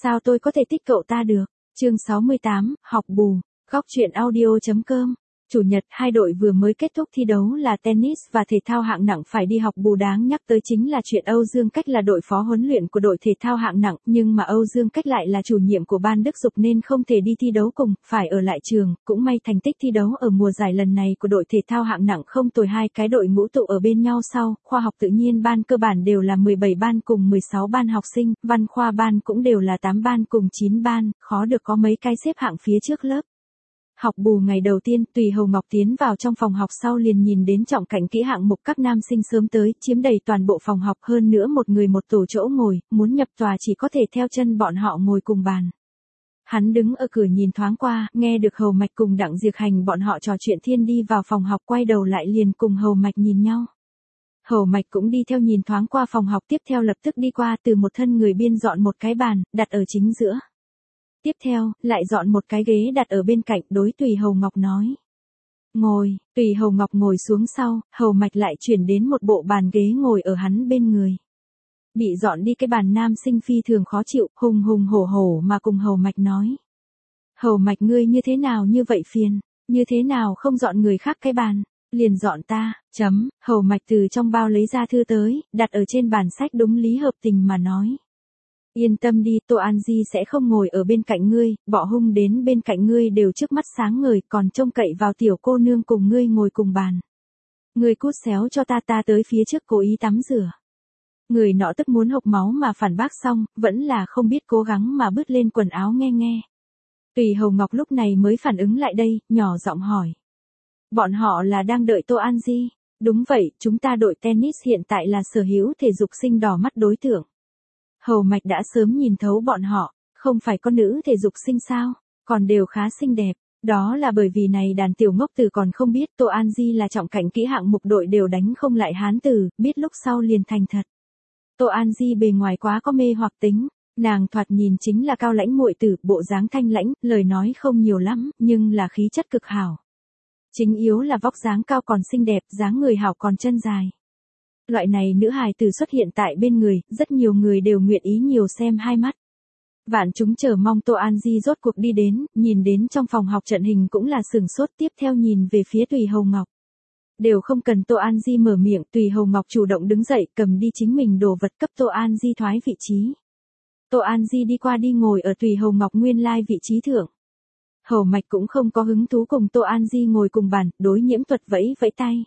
Sao tôi có thể thích cậu ta được? Chương 68, học bù. Góc truyện audio.com. Chủ nhật, hai đội vừa mới kết thúc thi đấu là tennis và thể thao hạng nặng phải đi học bù. Đáng nhắc tới chính là chuyện Âu Dương Cách là đội phó huấn luyện của đội thể thao hạng nặng, nhưng mà Âu Dương Cách lại là chủ nhiệm của ban Đức Dục nên không thể đi thi đấu cùng, phải ở lại trường. Cũng may thành tích thi đấu ở mùa giải lần này của đội thể thao hạng nặng không tồi, hai cái đội ngũ tụ ở bên nhau sau, khoa học tự nhiên ban cơ bản đều là 17 ban cùng 16 ban học sinh, văn khoa ban cũng đều là 8 ban cùng 9 ban, khó được có mấy cái xếp hạng phía trước lớp. Học bù ngày đầu tiên, Tùy Hầu Ngọc tiến vào trong phòng học sau liền nhìn đến trọng cảnh kỹ hạng mục các nam sinh sớm tới, chiếm đầy toàn bộ phòng học, hơn nữa một người một tổ chỗ ngồi, muốn nhập tòa chỉ có thể theo chân bọn họ ngồi cùng bàn. Hắn đứng ở cửa nhìn thoáng qua, nghe được Hầu Mạch cùng Đặng Diệc Hành bọn họ trò chuyện thiên đi vào phòng học, quay đầu lại liền cùng Hầu Mạch nhìn nhau. Hầu Mạch cũng đi theo nhìn thoáng qua phòng học, tiếp theo lập tức đi qua từ một thân người biên dọn một cái bàn, đặt ở chính giữa. Tiếp theo, lại dọn một cái ghế đặt ở bên cạnh, đối Tùy Hầu Ngọc nói. Ngồi, Tùy Hầu Ngọc ngồi xuống sau, Hầu Mạch lại chuyển đến một bộ bàn ghế ngồi ở hắn bên người. Bị dọn đi cái bàn nam sinh phi thường khó chịu, hùng hùng hổ hổ mà cùng Hầu Mạch nói. Hầu Mạch, ngươi như thế nào như vậy phiền, như thế nào không dọn người khác cái bàn, liền dọn ta, Hầu Mạch từ trong bao lấy ra thư tới, đặt ở trên bàn sách, đúng lý hợp tình mà nói. Yên tâm đi, Tô An Di sẽ không ngồi ở bên cạnh ngươi, Bọ Hung đến bên cạnh ngươi đều trước mắt sáng ngời, còn trông cậy vào tiểu cô nương cùng ngươi ngồi cùng bàn. Ngươi cút xéo cho ta tới phía trước cố ý tắm rửa. Người nọ tức muốn hộc máu mà phản bác xong, vẫn là không biết cố gắng mà bứt lên quần áo nghe. Tùy Hầu Ngọc lúc này mới phản ứng lại đây, nhỏ giọng hỏi. Bọn họ là đang đợi Tô An Di? Đúng vậy, chúng ta đội tennis hiện tại là sở hữu thể dục sinh đỏ mắt đối tượng. Hầu Mạch đã sớm nhìn thấu bọn họ, không phải có nữ thể dục sinh sao, còn đều khá xinh đẹp. Đó là bởi vì này đàn tiểu ngốc tử còn không biết Tô An Di là trọng cảnh kỹ hạng mục đội đều đánh không lại hán tử, biết lúc sau liền thành thật. Tô An Di bề ngoài quá có mê hoặc tính, nàng thoạt nhìn chính là cao lãnh muội tử, bộ dáng thanh lãnh, lời nói không nhiều lắm, nhưng là khí chất cực hảo. Chính yếu là vóc dáng cao còn xinh đẹp, dáng người hảo còn chân dài. Loại này nữ hài tử xuất hiện tại bên người, rất nhiều người đều nguyện ý nhiều xem hai mắt. Vạn chúng chờ mong Tô An Di rốt cuộc đi đến, nhìn đến trong phòng học trận hình cũng là sửng sốt, tiếp theo nhìn về phía Tùy Hầu Ngọc. Đều không cần Tô An Di mở miệng, Tùy Hầu Ngọc chủ động đứng dậy, cầm đi chính mình đồ vật cấp Tô An Di thoái vị trí. Tô An Di đi qua đi ngồi ở Tùy Hầu Ngọc nguyên lai vị trí thượng. Hầu Mạch cũng không có hứng thú cùng Tô An Di ngồi cùng bàn, đối Nhiễm Thuật vẫy vẫy tay.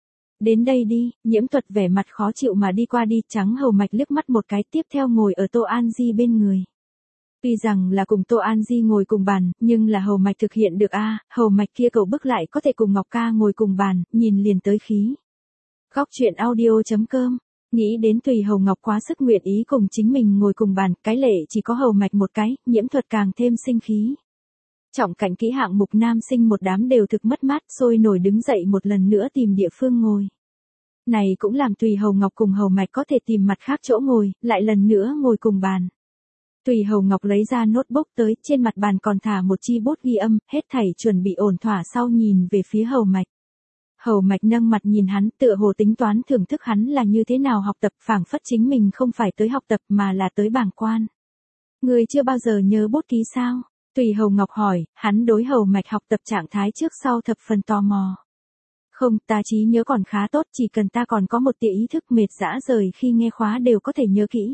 Đến đây đi, Nhiễm Thuật vẻ mặt khó chịu mà đi qua đi, trắng Hầu Mạch liếc mắt một cái, tiếp theo ngồi ở Tô An Di bên người. Tuy rằng là cùng Tô An Di ngồi cùng bàn, nhưng là Hầu Mạch thực hiện được Hầu Mạch kia cậu bức lại có thể cùng Ngọc Ca ngồi cùng bàn, nhìn liền tới khí. Góc truyện audio.com. Nghĩ đến Tùy Hầu Ngọc quá sức nguyện ý cùng chính mình ngồi cùng bàn, cái lệ chỉ có Hầu Mạch một cái, Nhiễm Thuật càng thêm sinh khí. Trọng cảnh kỹ hạng mục nam sinh một đám đều thực mất mát, sôi nổi đứng dậy một lần nữa tìm địa phương ngồi. Này cũng làm Tùy Hầu Ngọc cùng Hầu Mạch có thể tìm mặt khác chỗ ngồi, lại lần nữa ngồi cùng bàn. Tùy Hầu Ngọc lấy ra notebook tới, trên mặt bàn còn thả một chi bút ghi âm, hết thảy chuẩn bị ổn thỏa sau nhìn về phía Hầu Mạch. Hầu Mạch nâng mặt nhìn hắn, tựa hồ tính toán thưởng thức hắn là như thế nào học tập, phảng phất chính mình không phải tới học tập mà là tới bảng quan. Người chưa bao giờ nhớ bút ký sao? Tùy Hầu Ngọc hỏi, hắn đối Hầu Mạch học tập trạng thái trước sau thập phần tò mò. Không, ta trí nhớ còn khá tốt, chỉ cần ta còn có một tia ý thức mệt dã rời khi nghe khóa đều có thể nhớ kỹ.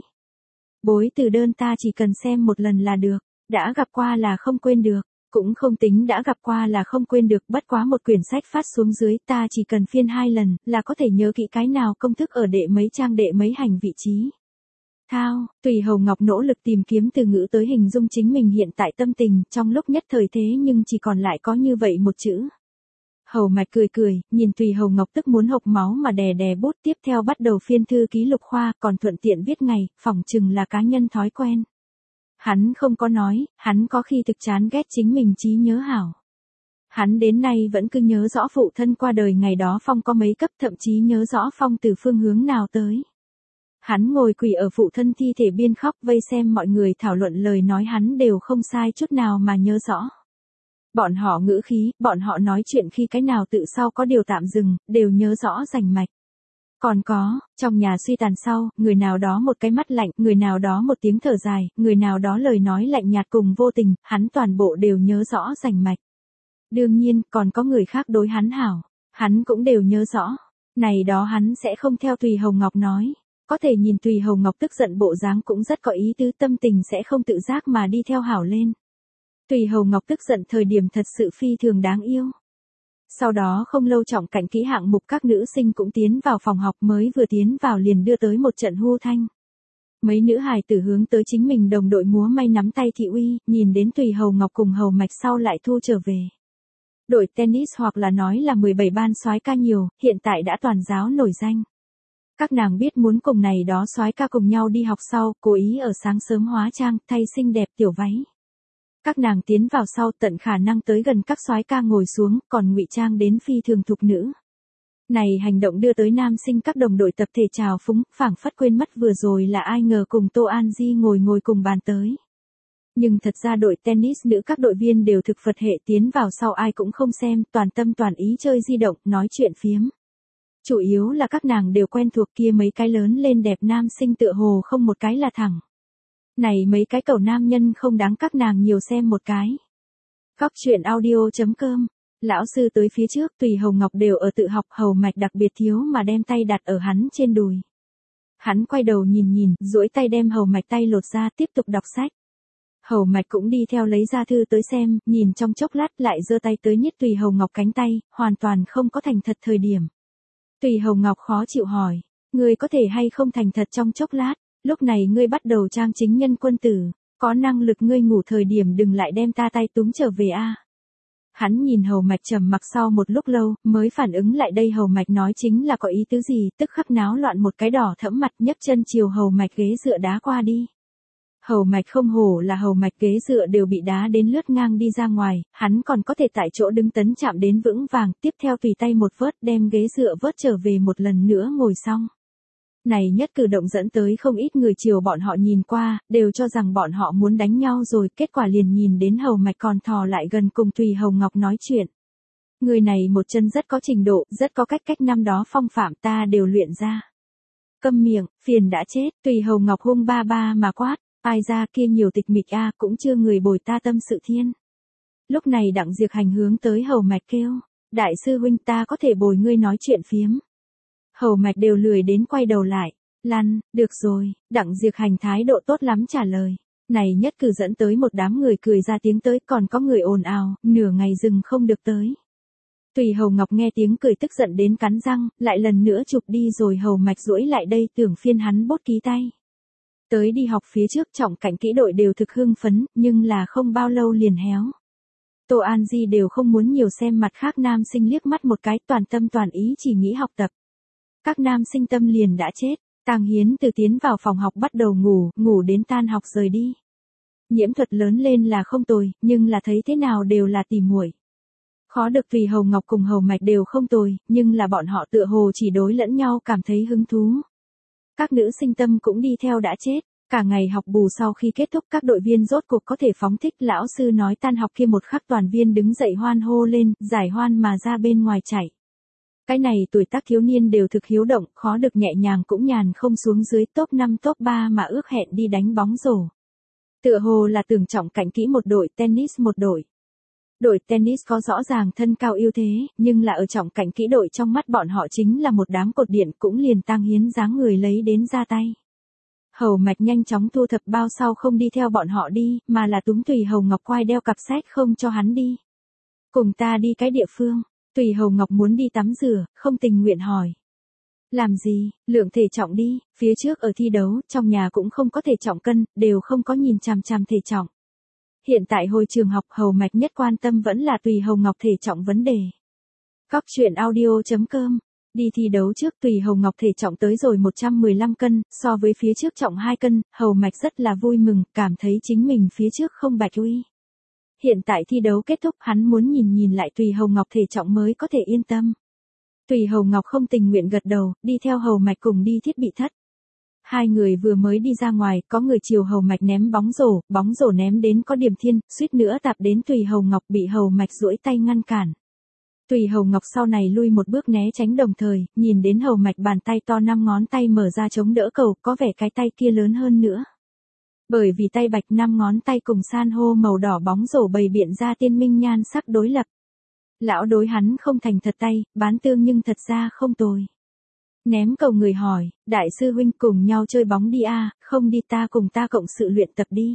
Bối từ đơn ta chỉ cần xem một lần là được, đã gặp qua là không quên được, cũng không tính đã gặp qua là không quên được, bất quá một quyển sách phát xuống dưới ta chỉ cần phiên 2 lần là có thể nhớ kỹ cái nào công thức ở đệ mấy trang đệ mấy hành vị trí. Thao, Tùy Hầu Ngọc nỗ lực tìm kiếm từ ngữ tới hình dung chính mình hiện tại tâm tình, trong lúc nhất thời thế nhưng chỉ còn lại có như vậy một chữ. Hầu Mạch cười, nhìn Tùy Hầu Ngọc tức muốn hộc máu mà đè bút, tiếp theo bắt đầu phiên thư ký lục khoa, còn thuận tiện viết ngày, phỏng chừng là cá nhân thói quen. Hắn không có nói, hắn có khi thực chán ghét chính mình trí nhớ hảo. Hắn đến nay vẫn cứ nhớ rõ phụ thân qua đời ngày đó Phong có mấy cấp, thậm chí nhớ rõ Phong từ phương hướng nào tới. Hắn ngồi quỳ ở phụ thân thi thể biên khóc, vây xem mọi người thảo luận lời nói hắn đều không sai chút nào mà nhớ rõ. Bọn họ ngữ khí, bọn họ nói chuyện khi cái nào tự sau có điều tạm dừng, đều nhớ rõ rành mạch. Còn có, trong nhà suy tàn sau, người nào đó một cái mắt lạnh, người nào đó một tiếng thở dài, người nào đó lời nói lạnh nhạt cùng vô tình, hắn toàn bộ đều nhớ rõ rành mạch. Đương nhiên, còn có người khác đối hắn hảo, hắn cũng đều nhớ rõ. Này đó hắn sẽ không theo Tùy Hồng Ngọc nói. Có thể nhìn Tùy Hồng Ngọc tức giận bộ dáng cũng rất có ý tứ, tâm tình sẽ không tự giác mà đi theo hảo lên. Tùy Hồng Ngọc tức giận thời điểm thật sự phi thường đáng yêu. Sau đó không lâu Trọng Cảnh Kỹ hạng mục các nữ sinh cũng tiến vào phòng học, mới vừa tiến vào liền đưa tới một trận hô thanh. Mấy nữ hài tử hướng tới chính mình đồng đội múa may nắm tay thị uy, nhìn đến Tùy Hồng Ngọc cùng Hầu Mạch sau lại thu trở về. Đội tennis hoặc là nói là 17 ban soái ca nhiều, hiện tại đã toàn giáo nổi danh. Các nàng biết muốn cùng này đó soái ca cùng nhau đi học sau, cố ý ở sáng sớm hóa trang, thay xinh đẹp tiểu váy. Các nàng tiến vào sau tận khả năng tới gần các soái ca ngồi xuống, còn ngụy trang đến phi thường thục nữ. Này hành động đưa tới nam sinh các đồng đội tập thể trào phúng, phảng phất quên mất vừa rồi là ai ngờ cùng Tô An Di ngồi cùng bàn tới. Nhưng thật ra đội tennis nữ các đội viên đều thực Phật hệ, tiến vào sau ai cũng không xem, toàn tâm toàn ý chơi di động, nói chuyện phiếm. Chủ yếu là các nàng đều quen thuộc kia mấy cái lớn lên đẹp nam sinh tựa hồ không một cái là thẳng. Này mấy cái cẩu nam nhân không đáng các nàng nhiều xem một cái. Góc truyện audio.com. Lão sư tới phía trước, Tùy Hồng Ngọc đều ở tự học, Hầu Mạch đặc biệt thiếu mà đem tay đặt ở hắn trên đùi. Hắn quay đầu nhìn, duỗi tay đem Hầu Mạch tay lột ra, tiếp tục đọc sách. Hầu Mạch cũng đi theo lấy ra thư tới xem, nhìn trong chốc lát lại giơ tay tới nhét Tùy Hồng Ngọc cánh tay, hoàn toàn không có thành thật thời điểm. Tùy Hồng Ngọc khó chịu hỏi, ngươi có thể hay không thành thật trong chốc lát, lúc này ngươi bắt đầu trang chính nhân quân tử, có năng lực ngươi ngủ thời điểm đừng lại đem ta tay túm trở về a. Hắn nhìn Hầu Mạch trầm mặc sau một lúc lâu, mới phản ứng lại đây Hầu Mạch nói chính là có ý tứ gì, tức khắc náo loạn một cái đỏ thẫm mặt, nhấc chân chiều Hầu Mạch ghế dựa đá qua đi. Hầu Mạch không hổ là Hầu Mạch, ghế dựa đều bị đá đến lướt ngang đi ra ngoài, hắn còn có thể tại chỗ đứng tấn chạm đến vững vàng, tiếp theo tùy tay một vớt đem ghế dựa vớt trở về một lần nữa ngồi xong. Này nhất cử động dẫn tới không ít người chiều bọn họ nhìn qua, đều cho rằng bọn họ muốn đánh nhau rồi, kết quả liền nhìn đến Hầu Mạch còn thò lại gần cùng Tùy Hồng Ngọc nói chuyện. Người này một chân rất có trình độ, rất có cách năm đó phong phạm ta đều luyện ra. Câm miệng, phiền đã chết, Tùy Hồng Ngọc hung ba mà quát. Ai ra kia nhiều tịch mịch a, cũng chưa người bồi ta tâm sự thiên. Lúc này Đặng Diệp Hành hướng tới Hầu Mạch kêu, đại sư huynh ta có thể bồi ngươi nói chuyện phiếm. Hầu Mạch đều lười đến quay đầu lại, lăn, được rồi, Đặng Diệp Hành thái độ tốt lắm trả lời. Này nhất cử dẫn tới một đám người cười ra tiếng tới, còn có người ồn ào, nửa ngày dừng không được tới. Tùy Hồng Ngọc nghe tiếng cười tức giận đến cắn răng, lại lần nữa chụp đi rồi Hầu Mạch duỗi lại đây tưởng phiên hắn bốt ký tay. Tới đi học phía trước Trọng Cảnh Kỹ đội đều thực hưng phấn, nhưng là không bao lâu liền héo. Tô An Di đều không muốn nhiều xem mặt khác nam sinh liếc mắt một cái, toàn tâm toàn ý chỉ nghĩ học tập. Các nam sinh tâm liền đã chết, Tàng Hiến từ tiến vào phòng học bắt đầu ngủ đến tan học rời đi. Nhiễm Thuật lớn lên là không tồi, nhưng là thấy thế nào đều là tỉ muội. Khó được Tùy Hồng Ngọc cùng Hầu Mạch đều không tồi, nhưng là bọn họ tựa hồ chỉ đối lẫn nhau cảm thấy hứng thú. Các nữ sinh tâm cũng đi theo đã chết, cả ngày học bù sau khi kết thúc các đội viên rốt cuộc có thể phóng thích, lão sư nói tan học kia một khắc toàn viên đứng dậy hoan hô lên, giải hoan mà ra bên ngoài chạy. Cái này tuổi tác thiếu niên đều thực hiếu động, khó được nhẹ nhàng cũng nhàn không xuống dưới top 5 top 3 mà ước hẹn đi đánh bóng rổ. Tựa hồ là tưởng Trọng Cảnh Kỹ một đội, tennis một đội. Đội tennis có rõ ràng thân cao ưu thế, nhưng là ở Trọng Cảnh Kỹ đội trong mắt bọn họ chính là một đám cột điện, cũng liền Tang Hiến dáng người lấy đến ra tay. Hầu Mạch nhanh chóng thu thập bao sau không đi theo bọn họ đi, mà là túm Tùy Hồng Ngọc quay đeo cặp sách không cho hắn đi. Cùng ta đi cái địa phương, Tùy Hồng Ngọc muốn đi tắm rửa, không tình nguyện hỏi. Làm gì, lượng thể trọng đi, phía trước ở thi đấu, trong nhà cũng không có thể trọng cân, đều không có nhìn chằm chằm thể trọng. Hiện tại hồi trường học Hầu Mạch nhất quan tâm vẫn là Tùy Hồng Ngọc thể trọng vấn đề. Góc truyện audio.com. Đi thi đấu trước Tùy Hồng Ngọc thể trọng tới rồi 115 cân, so với phía trước trọng 2 cân, Hầu Mạch rất là vui mừng, cảm thấy chính mình phía trước không bạch uy. Hiện tại thi đấu kết thúc hắn muốn nhìn lại Tùy Hồng Ngọc thể trọng mới có thể yên tâm. Tùy Hồng Ngọc không tình nguyện gật đầu, đi theo Hầu Mạch cùng đi thiết bị thất. Hai người vừa mới đi ra ngoài, có người chiều Hầu Mạch ném bóng rổ ném đến có điểm thiên, suýt nữa tạp đến Tùy Hồng Ngọc bị Hầu Mạch duỗi tay ngăn cản. Tùy Hầu Ngọc sau này lui một bước né tránh đồng thời, nhìn đến Hầu Mạch bàn tay to 5 ngón tay mở ra chống đỡ cầu, có vẻ cái tay kia lớn hơn nữa. Bởi vì tay bạch 5 ngón tay cùng san hô màu đỏ bóng rổ bày biện ra tiên minh nhan sắc đối lập. Lão đối hắn không thành thật tay, bán tương nhưng thật ra không tồi. Ném cầu người hỏi, đại sư huynh cùng nhau chơi bóng đi à, không đi ta cùng ta cộng sự luyện tập đi.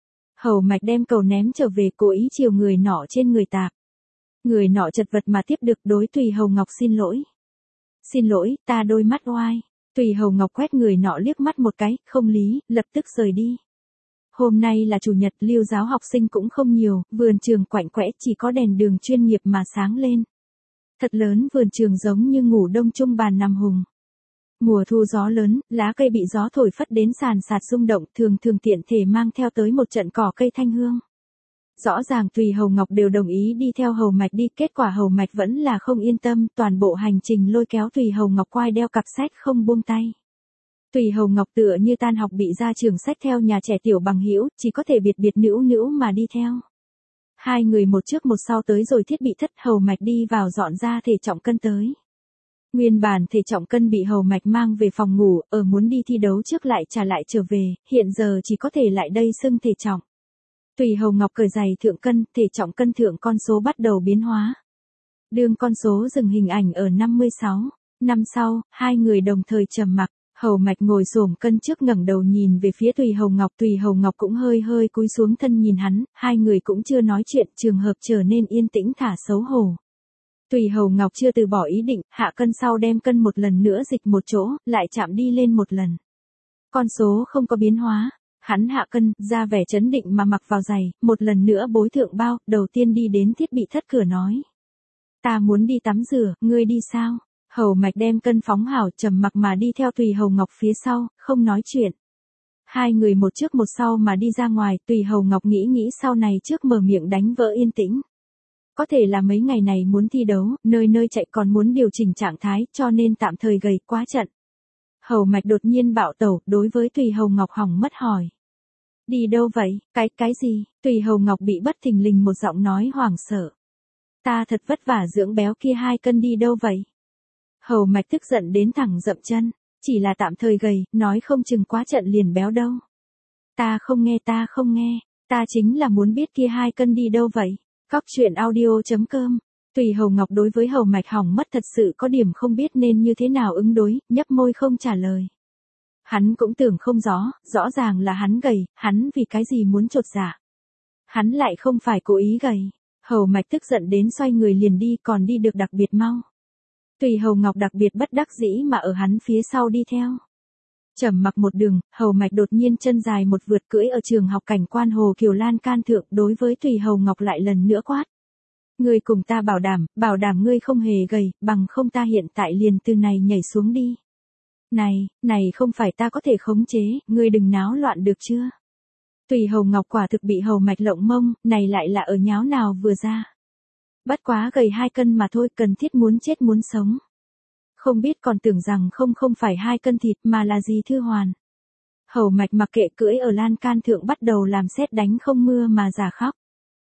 Hầu Mạch đem cầu ném trở về cố ý chiều người nọ trên người tạp. Người nọ chật vật mà tiếp được đối Tùy Hầu Ngọc xin lỗi. Xin lỗi, ta đôi mắt oai. Tùy Hầu Ngọc quét người nọ liếc mắt một cái, không lý, lập tức rời đi. Hôm nay là chủ nhật, Lưu giáo học sinh cũng không nhiều, vườn trường quạnh quẽ chỉ có đèn đường chuyên nghiệp mà sáng lên. Thật lớn vườn trường giống như ngủ đông chung bàn nằm hùng. Mùa thu gió lớn, lá cây bị gió thổi phất đến sàn sạt rung động, thường tiện thể mang theo tới một trận cỏ cây thanh hương. Rõ ràng Tùy Hầu Ngọc đều đồng ý đi theo Hầu Mạch đi, kết quả Hầu Mạch vẫn là không yên tâm, toàn bộ hành trình lôi kéo Tùy Hầu Ngọc quai đeo cặp sách không buông tay. Tùy Hầu Ngọc tựa như tan học bị ra trường sách theo nhà trẻ tiểu bằng hữu, chỉ có thể biệt nữu mà đi theo. Hai người một trước một sau tới rồi thiết bị thất, Hầu Mạch đi vào dọn ra thể trọng cân tới. Nguyên bản thể trọng cân bị Hầu Mạch mang về phòng ngủ, ở muốn đi thi đấu trước lại trả lại trở về, hiện giờ chỉ có thể lại đây xưng thể trọng. Tùy Hầu Ngọc cởi giày thượng cân, thể trọng cân thượng con số bắt đầu biến hóa. Đương con số dừng hình ảnh ở 56. Năm sau, hai người đồng thời trầm mặc. Hầu Mạch ngồi xổm cân trước ngẩng đầu nhìn về phía Tùy Hầu Ngọc cũng hơi cúi xuống thân nhìn hắn, hai người cũng chưa nói chuyện, trường hợp trở nên yên tĩnh thả xấu hổ. Tùy Hầu Ngọc chưa từ bỏ ý định, hạ cân sau đem cân một lần nữa dịch một chỗ, lại chạm đi lên một lần. Con số không có biến hóa, hắn hạ cân, ra vẻ trấn định mà mặc vào giày, một lần nữa bối thượng bao, đầu tiên đi đến thiết bị thất cửa nói. Ta muốn đi tắm rửa, ngươi đi sao? Hầu Mạch đem cân phóng hảo trầm mặc mà đi theo Tùy Hầu Ngọc phía sau, không nói chuyện. Hai người một trước một sau mà đi ra ngoài, Tùy Hầu Ngọc nghĩ sau này trước mở miệng đánh vỡ yên tĩnh. Có thể là mấy ngày này muốn thi đấu, nơi chạy còn muốn điều chỉnh trạng thái, cho nên tạm thời gầy quá trận. Hầu Mạch đột nhiên bạo tẩu, đối với Tùy Hầu Ngọc hỏng mất hỏi. Đi đâu vậy, cái gì? Tùy Hầu Ngọc bị bất thình lình một giọng nói hoảng sợ. Ta thật vất vả dưỡng béo kia 2 cân đi đâu vậy? Hầu Mạch tức giận đến thẳng dậm chân, chỉ là tạm thời gầy, nói không chừng quá trận liền béo đâu. Ta không nghe, ta chính là muốn biết kia 2 cân đi đâu vậy? Góc truyện audio.com. Tùy Hầu Ngọc đối với Hầu Mạch hỏng mất thật sự có điểm không biết nên như thế nào ứng đối, nhấp môi không trả lời. Hắn cũng tưởng không rõ ràng là hắn gầy, hắn vì cái gì muốn chột dạ. Hắn lại không phải cố ý gầy. Hầu Mạch tức giận đến xoay người liền đi, còn đi được đặc biệt mau. Tùy Hầu Ngọc đặc biệt bất đắc dĩ mà ở hắn phía sau đi theo. Trầm mặc một đường, Hầu Mạch đột nhiên chân dài một vượt cưỡi ở trường học cảnh quan hồ Kiều Lan can thượng, đối với Tùy Hầu Ngọc lại lần nữa quát. Ngươi cùng ta bảo đảm ngươi không hề gầy, bằng không ta hiện tại liền từ này nhảy xuống đi. Này không phải ta có thể khống chế, ngươi đừng náo loạn được chưa? Tùy Hầu Ngọc quả thực bị Hầu Mạch lộng mông, này lại là ở nháo nào vừa ra. Bất quá gầy 2 cân mà thôi, cần thiết muốn chết muốn sống. Không biết còn tưởng rằng không phải 2 cân thịt mà là gì Thư Hoàn. Hầu Mạch mặc kệ cưỡi ở lan can thượng bắt đầu làm sét đánh không mưa mà giả khóc.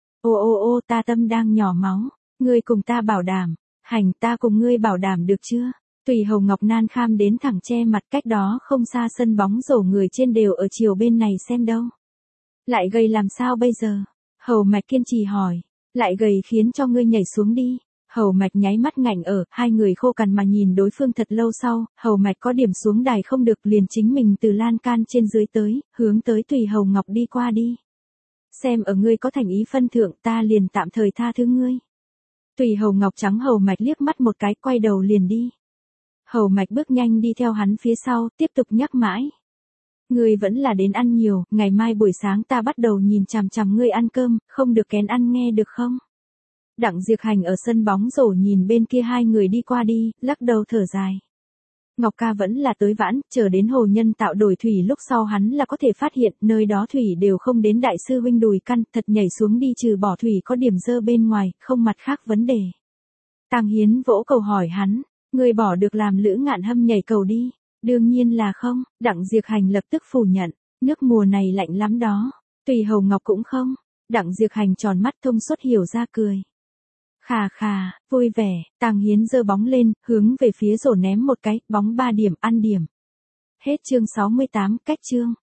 Ô ta tâm đang nhỏ máu, ngươi cùng ta bảo đảm, hành ta cùng ngươi bảo đảm được chưa? Tùy Hầu Ngọc nan kham đến thẳng che mặt, cách đó không xa sân bóng rổ người trên đều ở chiều bên này xem đâu. Lại gầy làm sao bây giờ? Hầu Mạch kiên trì hỏi. Lại gầy khiến cho ngươi nhảy xuống đi. Hầu Mạch nháy mắt ngạnh ở, hai người khô cằn mà nhìn đối phương thật lâu sau, Hầu Mạch có điểm xuống đài không được liền chính mình từ lan can trên dưới tới, hướng tới Tùy Hầu Ngọc đi qua đi. Xem ở ngươi có thành ý phân thượng, ta liền tạm thời tha thứ ngươi. Tùy Hầu Ngọc trắng Hầu Mạch liếc mắt một cái, quay đầu liền đi. Hầu Mạch bước nhanh đi theo hắn phía sau, tiếp tục nhắc mãi. Ngươi vẫn là đến ăn nhiều, ngày mai buổi sáng ta bắt đầu nhìn chằm chằm ngươi ăn cơm, không được kén ăn nghe được không? Đặng Diệp Hành ở sân bóng rổ nhìn bên kia hai người đi qua đi, lắc đầu thở dài. Ngọc ca vẫn là tới vãn, chờ đến hồ nhân tạo đổi thủy lúc sau hắn là có thể phát hiện nơi đó thủy đều không đến đại sư huynh đùi căn, thật nhảy xuống đi trừ bỏ thủy có điểm dơ bên ngoài, không mặt khác vấn đề. Tang Hiến vỗ cầu hỏi hắn, ngươi bỏ được làm Lữ Ngạn Hâm nhảy cầu đi. Đương nhiên là không, Đặng Diệp Hành lập tức phủ nhận, nước mùa này lạnh lắm đó. Tùy Hầu Ngọc cũng không. Đặng Diệp Hành tròn mắt thông suốt hiểu ra cười. Khà khà, vui vẻ, Tàng Hiến giơ bóng lên, hướng về phía rổ ném một cái, bóng 3 điểm, ăn điểm. Hết chương 68, cách chương.